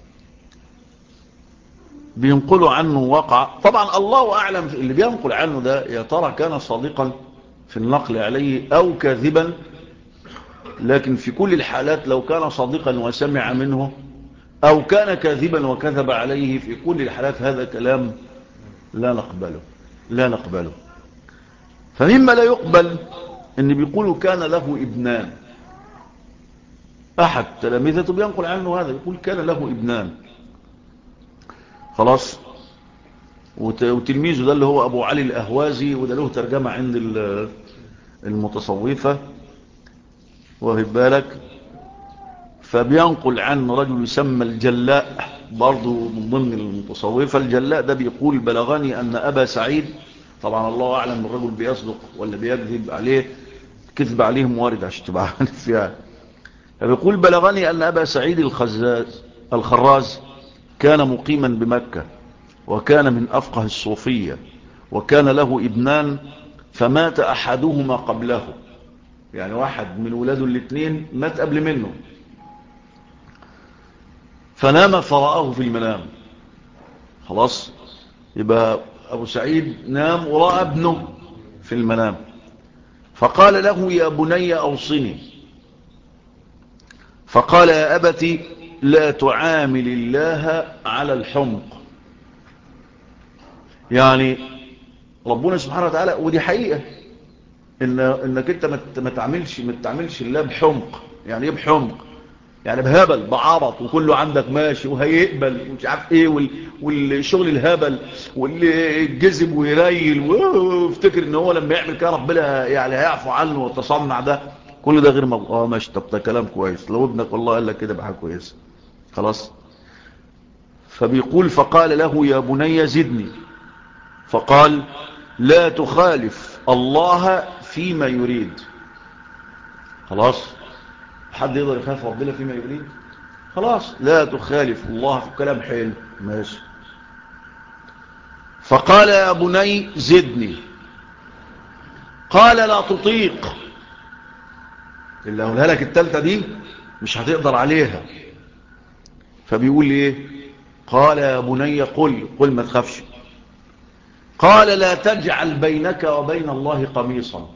بينقلوا عنه وقع، طبعا الله أعلم اللي بينقل عنه ده يا ترى كان صادقا في النقل عليه أو كاذبا. لكن في كل الحالات لو كان صادقا وسمع منه أو كان كاذبا وكذب عليه، في كل الحالات هذا كلام لا نقبله، لا نقبله. فمما لا يقبل ان بيقولوا كان له ابنان. احد تلاميذته بينقل عنه هذا، يقول كان له ابنان. خلاص. وتلميذه ده اللي هو ابو علي الاهوازي، وده له ترجمة عند المتصوفة، واخد بالك. فبينقل عن رجل يسمى الجلاء، برضو من ضمن المتصوفة. الجلاء ده بيقول بلغني ان ابا سعيد، طبعا الله اعلم الرجل بيصدق ولا بيكذب عليه، كذب عليه موارد عشان تبقى عارف يعني. فبيقول بلغني أن أبا سعيد الخراز كان مقيما بمكة، وكان من أفقه الصوفية، وكان له ابنان فمات أحدهما قبله. يعني واحد من ولاده الاثنين مات قبل منه، فنام فرآه في المنام. خلاص. يبقى أبو سعيد نام ورأى ابنه في المنام، فقال له يا بني أوصني. فقال يا أبت لا تعامل الله على الحمق. يعني ربنا سبحانه وتعالى، ودي حقيقة، انك انت ما تعملش الله بحمق. يعني ايه بحمق؟ يعني بهبل، بعبط، وكله عندك ماشي وهيقبل ومش عارف ايه، والشغل الهبل واللي يجذب ويريل ويفتكر ان هو لما يعمل كده ربنا يعني هيعفو عنه والتصنع ده، كل ده غير ماشي. طب ده كلام كويس لو ابنك والله قال لك كده بحاجه كويسه. خلاص. فبيقول فقال له يا بني زدني. فقال لا تخالف الله فيما يريد. خلاص. حد يقدر يخالف ربنا فيما يريد؟ خلاص، لا تخالف الله في كلام حلو ماشي. فقال يا بني زدني. قال لا تطيق. اللي اقولها لك التالتة دي مش هتقدر عليها. فبيقول ايه؟ قال يا بني قل ما تخافش. قال لا تجعل بينك وبين الله قميصا.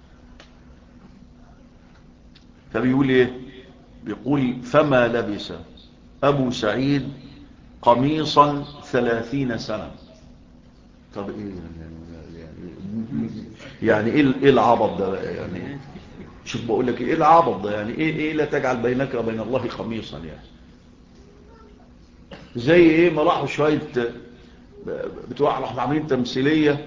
فبيقول ايه؟ بيقول فما لبس ابو سعيد قميصا 30 سنة. طب ايه يعني ايه العبط ده يعني؟ شوف بقول لك ايه العبط ده يعني، ايه لا تجعل بينك وبين الله قميصا يعني؟ زي ايه؟ ما راحوا شويه بتوع راحوا عاملين تمثيليه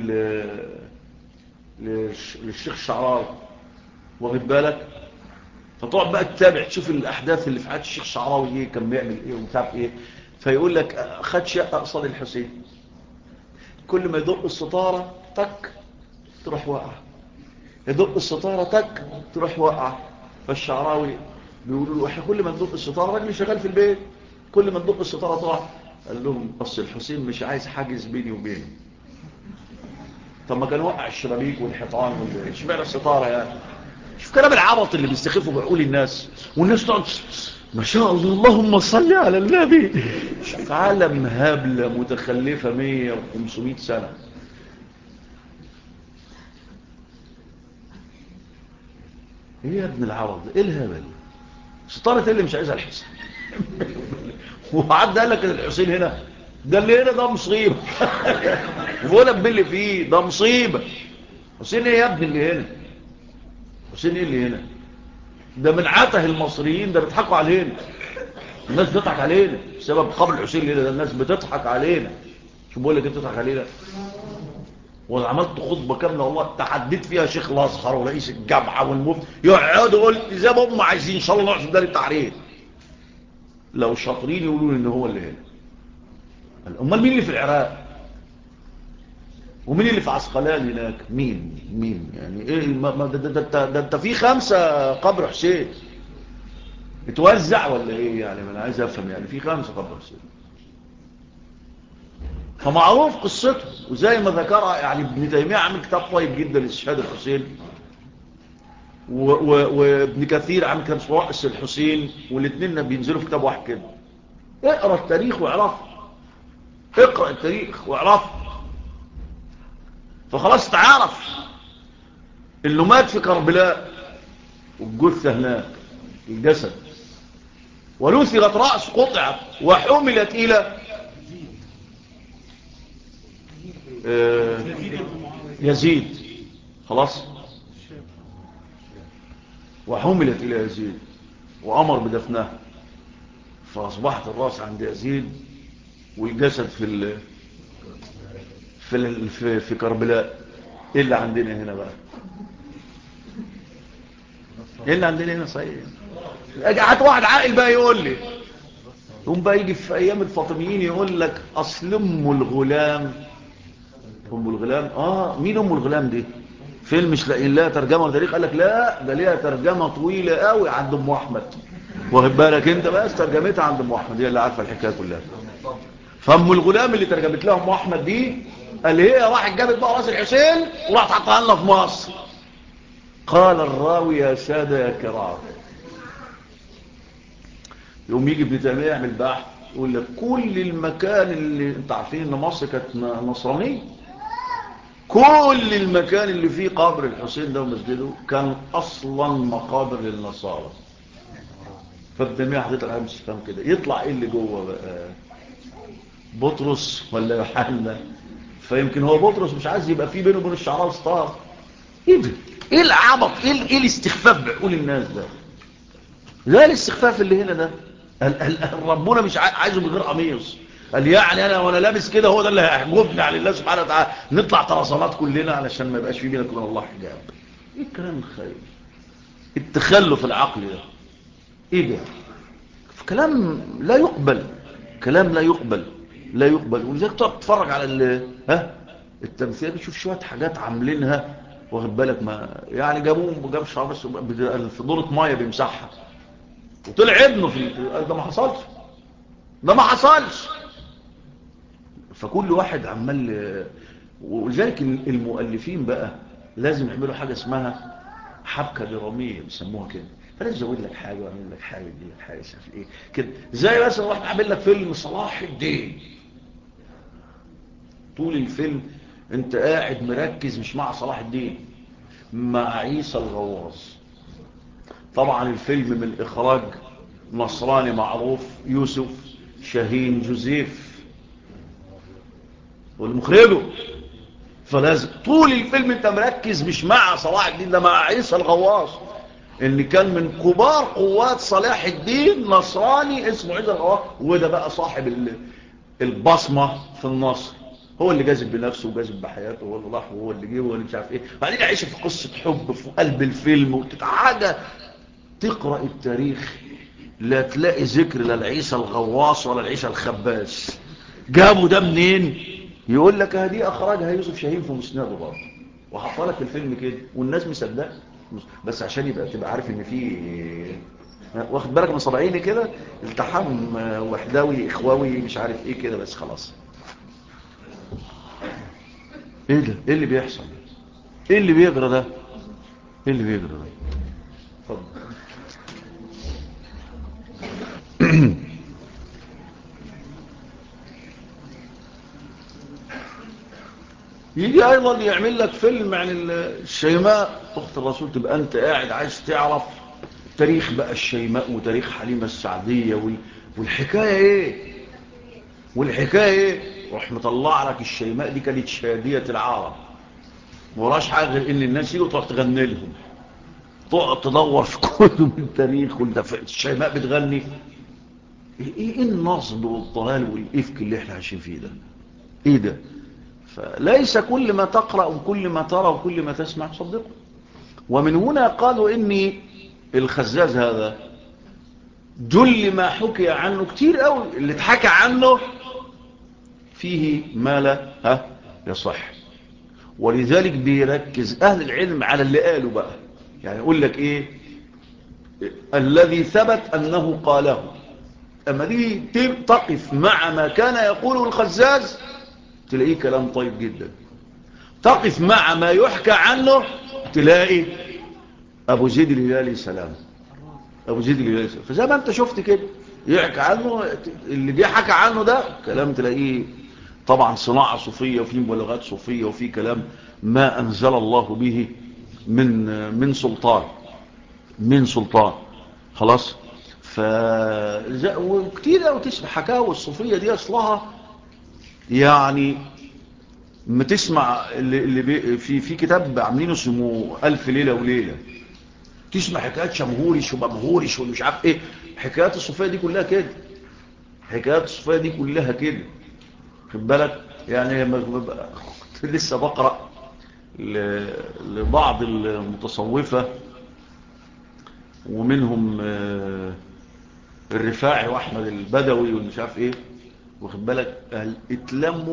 للشيخ شعراوي، واخد بالك. فتقعد بقى تتابع تشوف الاحداث اللي في حياه الشيخ الشعراوي ايه، كان بيعمل ايه ومش عارف ايه. فيقول لك خد شقه قصاد الحسين، كل ما يدق الستاره تك تروح واقعه، يدق الستاره تك تروح واقعه. فالشعراوي بيقولوا له احنا كل ما ندق الستاره، راجل شغال في البيت، كل ما ندق الستاره تقع. قال لهم اصل الحسين مش عايز حاجز بيني وبينه. طب ما كان وقع الشبابيك والحيطان اشمعنى الستاره يعني؟ شوف كلام العبط اللي بيستخفوا بعقول الناس، والناس تقعد ما شاء الله اللهم صل على النبي. شوف عالم هبله متخلفه 100 و500 سنه. ايه يا ابن العرب ايه الهبل؟ ستاره اللي مش عايزها الحسين. وعد قال لك الحسين هنا، ده اللي هنا ده مصيبه. ولا باللي فيه ده مصيبه. حسين ايه يا ابن اللي هنا؟ حسين ايه اللي هنا؟ ده من عته المصريين، ده بيضحكوا علينا. الناس بتضحك علينا بسبب قبر الحسين اللي ده، الناس بتضحك علينا. شو بقول لك انت بتضحك علينا؟ وانا عملت خطبه كامله والله تحديت فيها شيخ الازهر ورئيس الجامعه والمفتي، يقعدوا يقول زي ما هم عايزين ان شاء الله نقعد في دار التحرير. لو شاطرين يقولوا ان هو اللي هنا. امال مين اللي في العراق؟ ومين اللي في عسقلان هناك؟ مين يعني ايه ده انت في 5 قبر حسين اتوزع ولا ايه يعني؟ ما انا عايز افهم يعني في 5 قبر حسين. فمعروف قصته، وزي ما ذكرها يعني ابن تيميه عامل كتاب طيب جدا لاستشهاد الحسين، وابن كثير عامل كتاب اسمه رأس الحسين، والاثنين بينزلوا في كتاب واحد كده. اقرا التاريخ واعرف، اقرا التاريخ واعرف. فخلاص تعرف انه مات في كربلاء والجثه هناك الجسد، ولثغت رأس قطعت وحملت الى يزيد. خلاص وحملت الى يزيد وامر بدفنها. فاصبحت الراس عند يزيد والجسد في كربلاء. ايه اللي عندنا هنا بقى؟ ايه اللي عندنا هنا صحيح؟ حتى واحد عاقل بقى يقول لي، يقوم بقى يجي في ايام الفاطميين يقول لك اصل ام الغلام. ام الغلام مين ام الغلام دي؟ فيلم مش لاقي لها ترجمه وتاريخ. قال لك لا ده ليها ترجمه طويله قوي عند ام احمد. واخد بالك انت؟ بس ترجمتها عند ام احمد، هي اللي عارفه الحكايه كلها. فام الغلام اللي ترجمت لها ام احمد دي، قال هي راحت جابت بقى راس الحسين وراحت حطها لنا في مصر. قال الراوي يا ساده يا كرام. يوم يجي ابن تيميه يعمل بحث يقول لك كل المكان اللي انت عارفين ان مصر كانت نصرانيه، كل المكان اللي فيه قبر الحسين ده ومسجده كان اصلا مقابر للنصارى. فابن تيميه حضرتك انا مش فاهم كده، يطلع ايه اللي جوه بقى؟ بطرس ولا يوحنا؟ فيمكن هو بطرس مش عايز يبقى فيه بينه وبين الشعراء ستار. ايه ده؟ ايه العبط؟ ايه الاستخفاف بعقول الناس ده؟ لا الاستخفاف اللي هنا ده ربنا مش عايزه من غير قميص. قال يعني انا وانا لابس كده هو ده اللي هيحجبني على الله سبحانه وتعالى، نطلع طرزانات كلنا علشان ما يبقاش في بينك وبين الله حجاب. ايه الكلام الخايب؟ التخلف العقلي ده ايه ده؟ كلام لا يقبل، كلام لا يقبل. ولذلك تقعد تتفرج على التمثيل، بتشوف شويه حاجات عاملينها واخد بالك، ما يعني جاب شعر بس في دورة ميه بيمسحها وطلع ابنه ده ما حصلش، ده ما حصلش. فكل واحد عمال. ولذلك المؤلفين بقى لازم يعملوا حاجه اسمها حبكه دراميه بيسموها كده. فلازم يزود لك حاجه ويعمل لك حاجه دي لك حاجه مش عارف ايه كده. زي مثلا واحد عامل لك فيلم صلاح الدين، طول الفيلم انت قاعد مركز مش مع صلاح الدين، مع عيسى الغواص. طبعا الفيلم من اخراج نصراني معروف يوسف شاهين جوزيف والمخرجه. فلازم طول الفيلم انت مركز مش مع صلاح الدين، ده مع عيسى الغواص اللي كان من كبار قوات صلاح الدين، نصراني اسمه عيسى الغواص. وده بقى صاحب البصمة في النصر، هو اللي جاذب بنفسه وجاذب بحياته، هو اللي راح وهو اللي جه وهو اللي مش عارف ايه. بعدين عايش في قصة حب في قلب الفيلم حاجة تقرأ التاريخ لا تلاقي ذكر لا العيسى الغواص ولا العيسى الخباز. جابوا ده منين؟ يقول لك هذه اخرجها يوسف شاهين في مسنده برضه، وحطها لك في الفيلم كده والناس مصدقه، بس عشان تبقى عارف ان في واخد بالك من صبعيني كده التحام وحداوي اخواوي مش عارف ايه كده، بس خلاص. ايه ده؟ ايه اللي بيحصل؟ ايه اللي بيجرى ده؟ ايه اللي بيجرى ده؟ اتفضل. يجي ايضا يعمل لك فيلم عن الشيماء اخت الرسول، تبقى انت قاعد عايز تعرف تاريخ بقى الشيماء وتاريخ حليمة السعدية والحكاية ايه، والحكاية ايه. روح مطلع لك الشيماء دي كانت شادية العرب، وراش حاجة غير ان الناس يجوا تروح تغني لهم، تقعد تدور في كتب التاريخ وانت الشيماء بتغني. ايه النصب والضلال والافك اللي احنا عايشين فيه ده؟ ايه ده؟ فليس كل ما تقرأ وكل ما ترى وكل ما تسمع تصدقه. ومن هنا قالوا إني الخزاز هذا جل ما حكي عنه كتير قوي، اللي اتحكى عنه فيه ما لا يصح. ولذلك بيركز أهل العلم على اللي قالوا بقى، يعني يقول لك إيه الذي ثبت أنه قاله. أما دي تقف مع ما كان يقوله الخزاز تلاقيه كلام طيب جدا. تقف مع ما يحكى عنه تلاقي أبو زيد الهلالي سلام، أبو زيد الهلالي سلام. فزي ما أنت شفت كده يحكى عنه، اللي جه حكى عنه ده كلام تلاقيه طبعا صناعة صوفية وفي مبالغات صوفية وفي كلام ما أنزل الله به من سلطان، من سلطان. خلاص. وكتير قوي تسمع حكاوي الصوفية دي أصلها يعني ما تسمع في كتاب عاملينه اسمه ألف ليلة وليلة، تسمع حكايات شمهورش ومبهورش ومش عارف ايه. حكايات الصوفية دي كلها كده، حكايات الصوفية دي كلها كده، خد بالك. يعني كنت لسه بقرأ لبعض المتصوفة ومنهم الرفاعي واحمد البدوي والمش عارف ايه، واخد بالك، اتلموا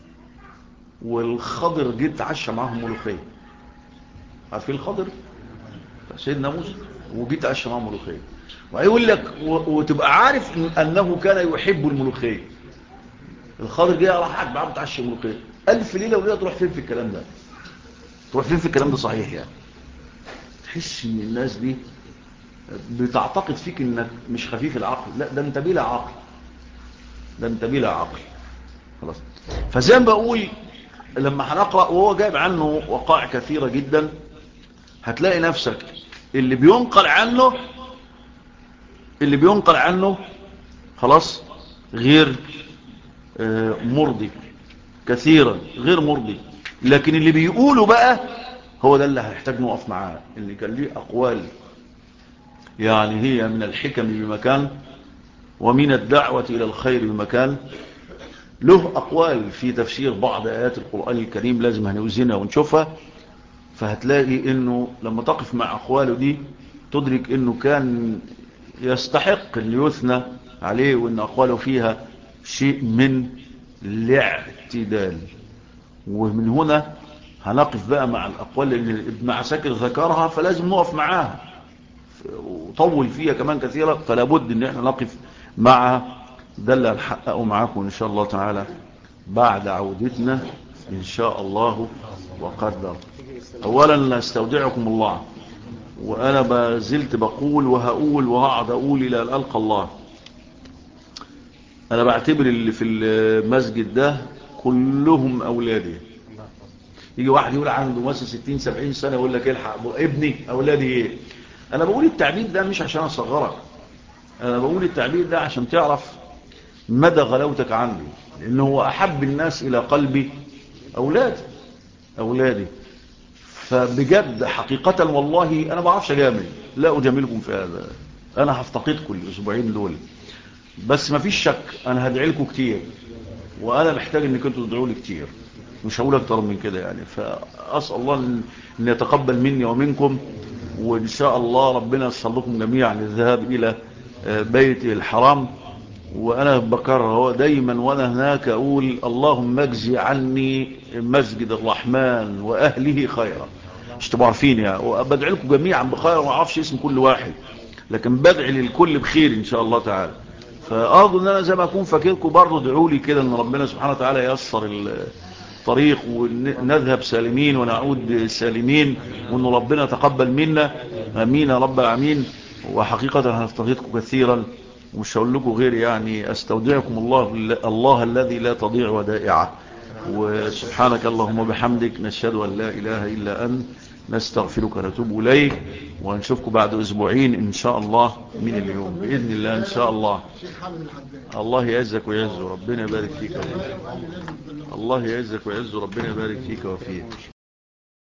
والخضر جيت اتعشى معاهم ملوخيه. عارفين الخضر سيدنا موسى؟ وجيت اتعشى معاهم ملوخيه، ويقول لك وتبقى عارف انه كان يحب الملوخيه. الخضر جه راح قعد معاهم اتعشى ملوخيه. ألف ليله وليله تروح فين في الكلام ده؟ تروح فين في الكلام ده؟ صحيح يعني تحس ان الناس دي بتعتقد فيك انك مش خفيف العقل، لا ده انت بلا عقل، ده انت بلا عقل. خلاص. فزي ما بقول لما هنقرأ وهو جايب عنه وقائع كثيرة جدا، هتلاقي نفسك اللي بينقل عنه، اللي بينقل عنه خلاص غير مرضي، كثيرا غير مرضي. لكن اللي بيقوله بقى هو ده اللي هنحتاج نقف معاه، اللي كان ليه أقوال يعني هي من الحكم بمكان ومن الدعوة إلى الخير بمكان. له أقوال في تفسير بعض آيات القرآن الكريم لازم هنوزنها ونشوفها، فهتلاقي انه لما تقف مع اقواله دي تدرك انه كان يستحق ان يثنى عليه، وان اقواله فيها شيء من الاعتدال. ومن هنا هنقف بقى مع الاقوال اللي ابن عساكر ذكرها، فلازم نقف معاها وطول فيها كمان كثيرا، فلا بد ان احنا نقف مع ده اللي هنحققه معاكم ان شاء الله تعالى بعد عودتنا ان شاء الله وقدر. اولا استودعكم الله، وانا بزلت بقول وهقول وهقعد اقول الى ان القى الله. انا بعتبر اللي في المسجد ده كلهم اولادي. يجي واحد يقول عنده مثلا 60 70 سنه يقول لك الحق ابني اولادي ايه. انا بقول التعبير ده مش عشان اصغرك، انا بقول التعبير ده عشان تعرف مدى غلاوتك عندي، لانه هو احب الناس الى قلبي اولادي، اولادي. فبجد حقيقة والله أنا بعرفش أجامل، لا أجاملكم في هذا. أنا هفتقدكم الأسبوعين دول، بس ما فيش شك أنا هدعي لكم كتير، وأنا محتاج أنك أنتوا تدعوا لي كتير، مش هقول أكتر من كده يعني. فأسأل الله أن يتقبل مني ومنكم وإن شاء الله ربنا يصلكم جميعا للذهاب إلى بيت الحرام. وأنا بكرر هو دايما وأنا هناك أقول اللهم اجزي عني مسجد الرحمن وأهله خيرا. مش تبقوا عارفين يعني، وبدعي لكم جميعا بخير، وما اعرفش اسم كل واحد، لكن بدعي للكل بخير إن شاء الله تعالى. فأرجو أن أنا زي ما أكون فاكركم برضو ادعوا لي كده أن ربنا سبحانه وتعالى ييسر الطريق ونذهب سالمين ونعود سالمين، وأن ربنا تقبل منا. أمين يا رب العالمين. وحقيقة هنفتقدكم كثيرا، ومش هقول لكم غير يعني استودعكم الله الذي لا تضيع ودائعه. وسبحانك اللهم وبحمدك، نشهد أن لا إله إلا أنت، نستغفرك ونتوب إليك. ونشوفكم بعد أسبوعين إن شاء الله من اليوم بإذن الله إن شاء الله. الله يعزك ويعز، ربنا يبارك فيك. الله يعزك ويعز، ربنا يبارك فيك وفيك.